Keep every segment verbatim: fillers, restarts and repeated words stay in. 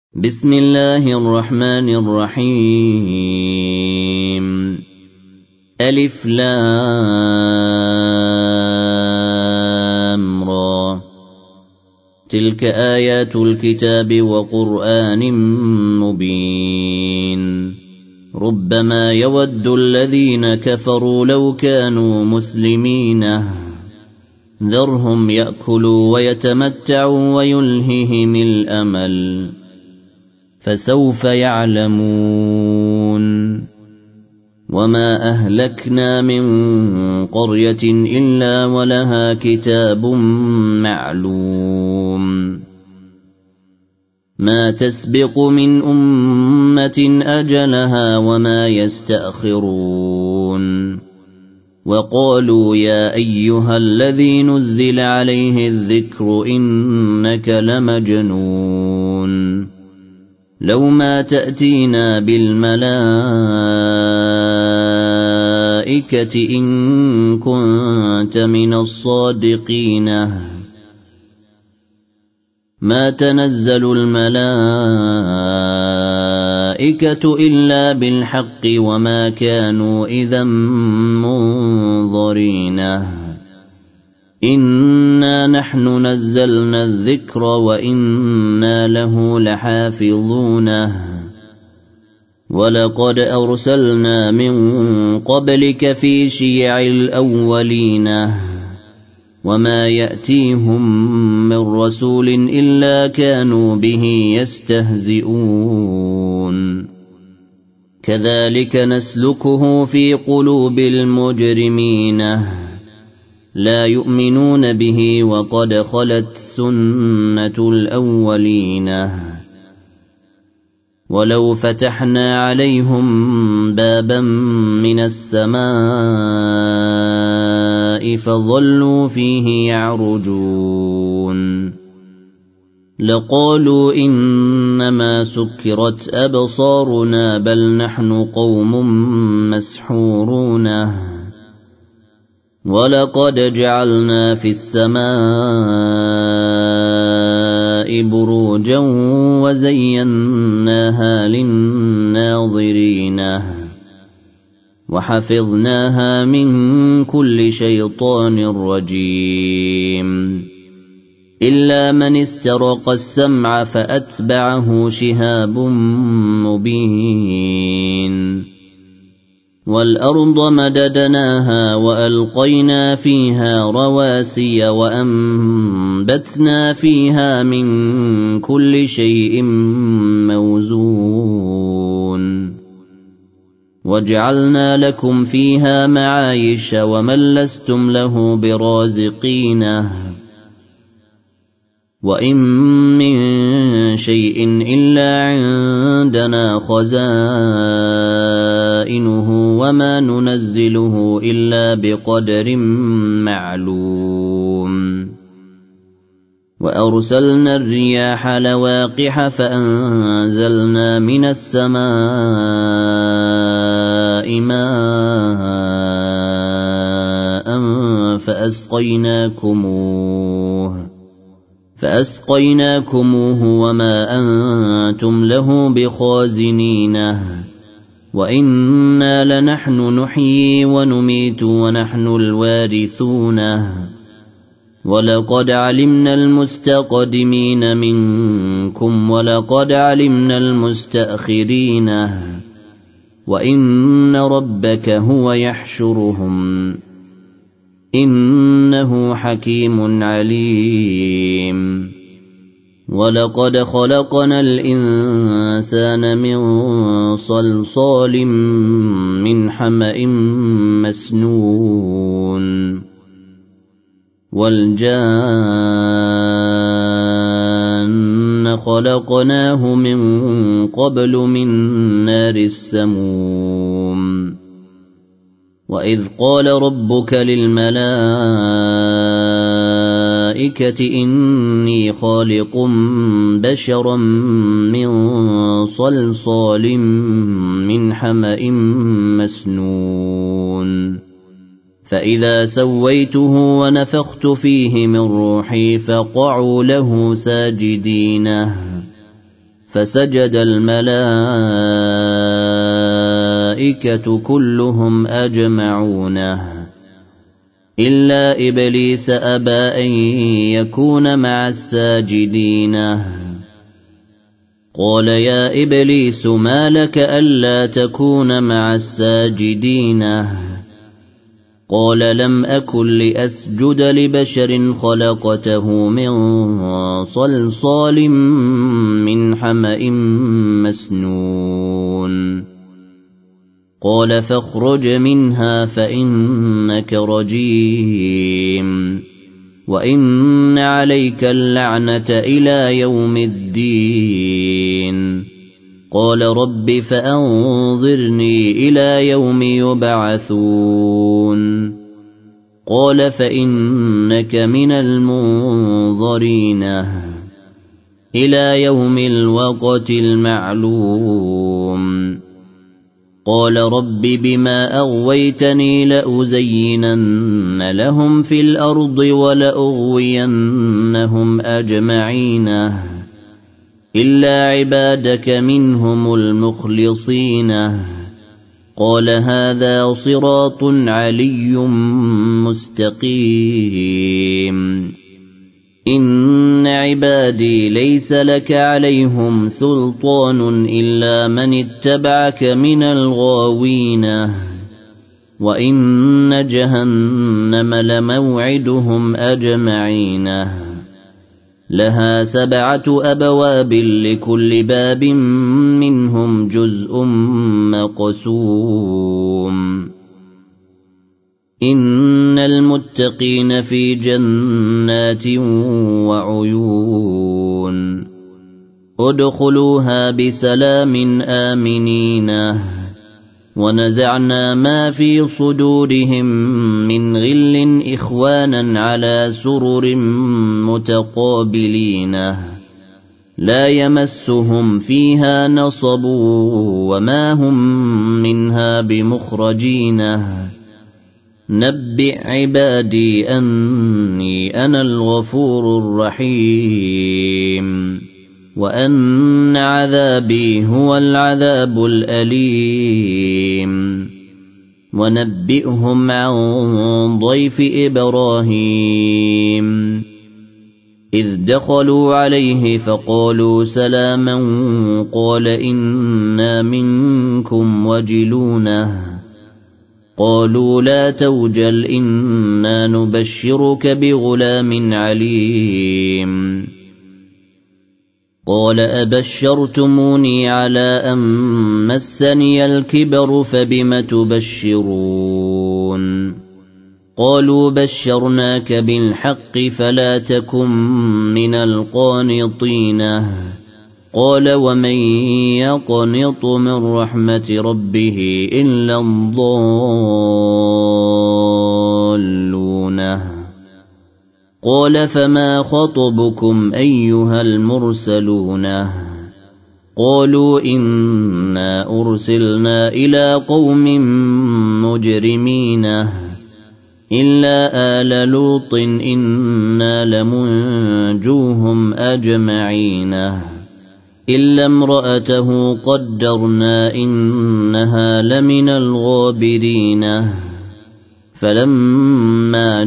بسم الله الرحمن الرحيم ألف لام را تلك آيات الكتاب وقرآن مبين ربما يود الذين كفروا لو كانوا مسلمين ذرهم يأكلوا ويتمتعوا ويلههم الأمل فسوف يعلمون وما أهلكنا من قرية إلا ولها كتاب معلوم ما تسبق من أمة أجلها وما يستأخرون وقالوا يا أيها الذي نزل عليه الذكر إنك لمجنون لو ما تأتينا بالملائكة إن كنت من الصادقين ما تنزل الملائكة إلا بالحق وما كانوا إذا منظرين إنا نحن نزلنا الذكر وإنا له لحافظون ولقد أرسلنا من قبلك في شيع الأولين وما يأتيهم من رسول إلا كانوا به يستهزئون كذلك نسلكه في قلوب المجرمين لا يؤمنون به وقد خلت سنة الأولين ولو فتحنا عليهم بابا من السماء فظلوا فيه يعرجون لقالوا إنما سكرت أبصارنا بل نحن قوم مسحورون ولقد جعلنا في السماء بروجا وزيناها للناظرين وحفظناها من كل شيطان رجيم إلا من استرق السمع فأتبعه شهاب مبين والأرض مددناها وألقينا فيها رواسي وأنبتنا فيها من كل شيء موزون وجعلنا لكم فيها معايش ومن لستم له برازقين وإن من شيء إلا عندنا خزائنه وما ننزله إلا بقدر معلوم وأرسلنا الرياح لواقح فأنزلنا من السماء ماء فأسقيناكموه فأسقيناكموه وما أنتم له بخازنين وإنا لنحن نحيي ونميت ونحن الوارثون ولقد علمنا المستقدمين منكم ولقد علمنا المستأخرين وإن ربك هو يحشرهم إنه حكيم عليم ولقد خلقنا الإنسان من صلصال من حمأ مسنون والجان خلقناه من قبل من نار السموم وإذ قال ربك للملائكة إني خالق بشرا من صلصال من حمأ مسنون فإذا سويته ونفخت فيه من روحي فقعوا له ساجدين فسجد الملائكة كلهم أجمعون إلا إبليس أبى أن يكون مع الساجدين قال يا إبليس ما لك ألا تكون مع الساجدين قال لم أكن لأسجد لبشر خلقته من صلصال من حمأ مسنون قال فاخرج منها فإنك رجيم وإن عليك اللعنة إلى يوم الدين قال رب فأنظرني إلى يوم يبعثون قال فإنك من المنظرين إلى يوم الوقت المعلوم قال رب بما أغويتني لأزينن لهم في الأرض ولأغوينهم أجمعين إلا عبادك منهم المخلصين قال هذا صراط علي مستقيم إن عبادي ليس لك عليهم سلطان إلا من اتبعك من الغاوين وإن جهنم لموعدهم أجمعين لها سبعة أبواب لكل باب منهم جزء مقسوم إن المتقين في جنات وعيون ادخلوها بسلام آمنين ونزعنا ما في صدورهم من غل إخوانا على سرر متقابلين لا يمسهم فيها نصب وما هم منها بمخرجين نبئ عبادي أني أنا الغفور الرحيم وأن عذابي هو العذاب الأليم ونبئهم عن ضيف إبراهيم إذ دخلوا عليه فقالوا سلاما قال إنا منكم وجلونه قالوا لا توجل إنا نبشرك بغلام عليم قال أبشرتموني على أن مسني الكبر فبم تبشرون قالوا بشرناك بالحق فلا تكن من القانطين قال ومن يقنط من رحمة ربه إلا الضالون قال فما خطبكم أيها المرسلون قالوا إنا أرسلنا إلى قوم مجرمين إلا آل لوط إنا لمنجوهم أجمعين إلا امرأته قدرنا إنها لمن الغابرين فلما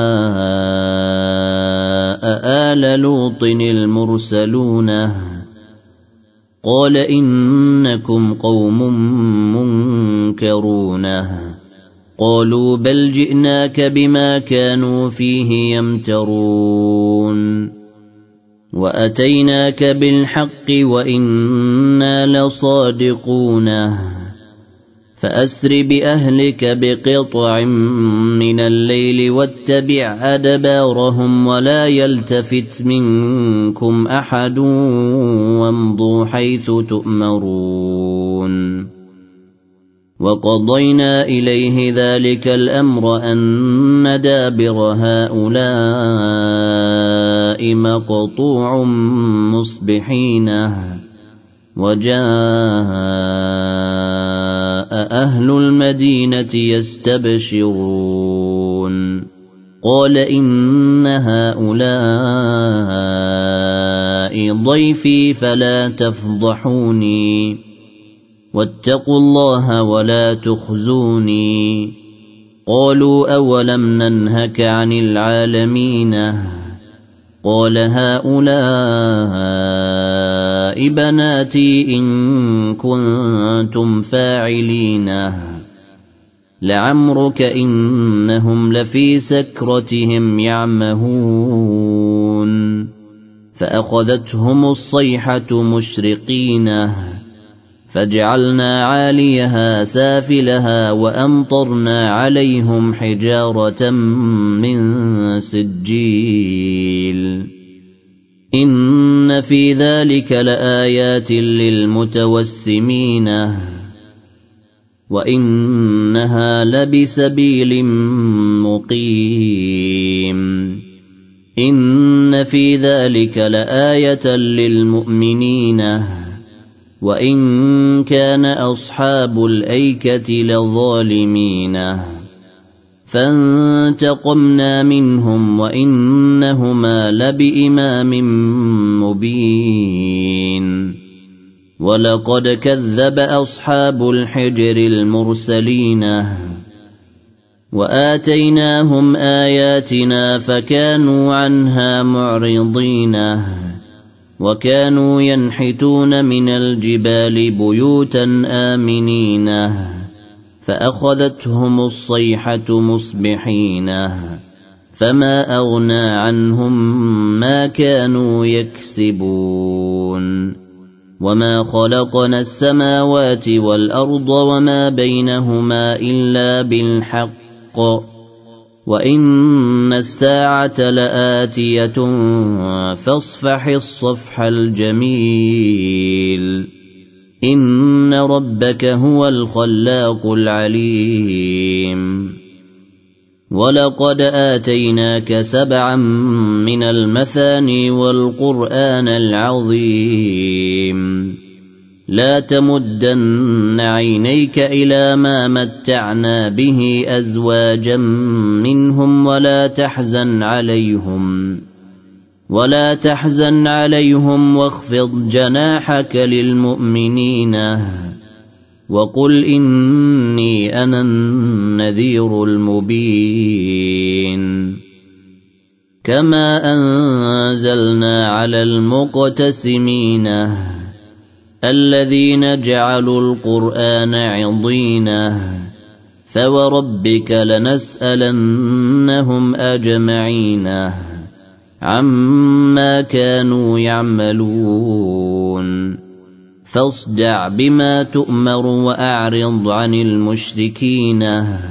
جاء آل لوط المرسلون قال إنكم قوم منكرون قالوا بل جئناك بما كانوا فيه يمترون وأتيناك بالحق وإنا لصادقون فأسر بأهلك بقطع من الليل واتبع أدبارهم ولا يلتفت منكم أحد وامضوا حيث تؤمرون وقضينا إليه ذلك الأمر أن دابر هؤلاء مقطوع مصبحين وجاء أهل المدينة يستبشرون قال إن هؤلاء معي ضيفي فلا تفضحوني واتقوا الله ولا تخزوني قالوا أولم ننهك عن العالمين قال هؤلاء بناتي إن كنتم فاعلين لعمرك إنهم لفي سكرتهم يعمهون فأخذتهم الصيحة مشرقين فجعلنا عاليها سافلها وأمطرنا عليهم حجارة من سجيل إن في ذلك لآيات للمتوسمين وإنها لبسبيل مقيم إن في ذلك لآية للمؤمنين وإن كان أصحاب الأيكة لظالمين فانتقمنا منهم وإنهما لبإمام مبين ولقد كذب أصحاب الحجر المرسلين وآتيناهم آياتنا فكانوا عنها معرضين وكانوا ينحتون من الجبال بيوتا آمنين فأخذتهم الصيحة مصبحين فما أغنى عنهم ما كانوا يكسبون وما خلقنا السماوات والأرض وما بينهما إلا بالحق وإن الساعة لآتية فاصفح الصفح الجميل إن ربك هو الخلاق العليم ولقد آتيناك سبعا من المثاني والقرآن العظيم لا تمدن عينيك إلى ما متعنا به أزواجا منهم ولا تحزن عليهم ولا تحزن عليهم واخفض جناحك للمؤمنين وقل إني أنا النذير المبين كما أنزلنا على المقتسمين الذين جعلوا القرآن عضين فوربك لنسألنهم أجمعين عما كانوا يعملون فاصدع بما تؤمر وأعرض عن المشركين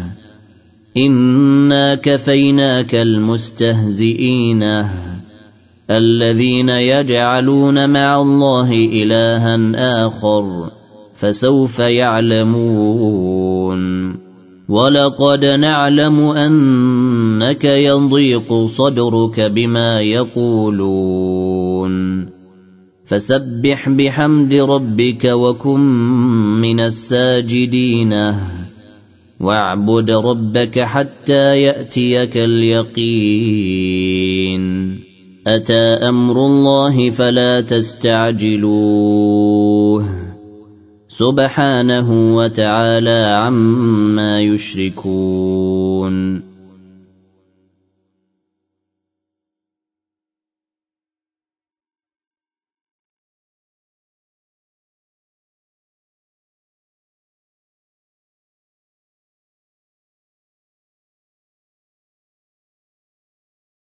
إنا كفيناك المستهزئين الذين يجعلون مع الله إلها آخر فسوف يعلمون ولقد نعلم أنك يضيق صدرك بما يقولون فسبح بحمد ربك وكن من الساجدين واعبد ربك حتى يأتيك اليقين أتى أمر الله فلا تستعجلوه سبحانه وتعالى عما يشركون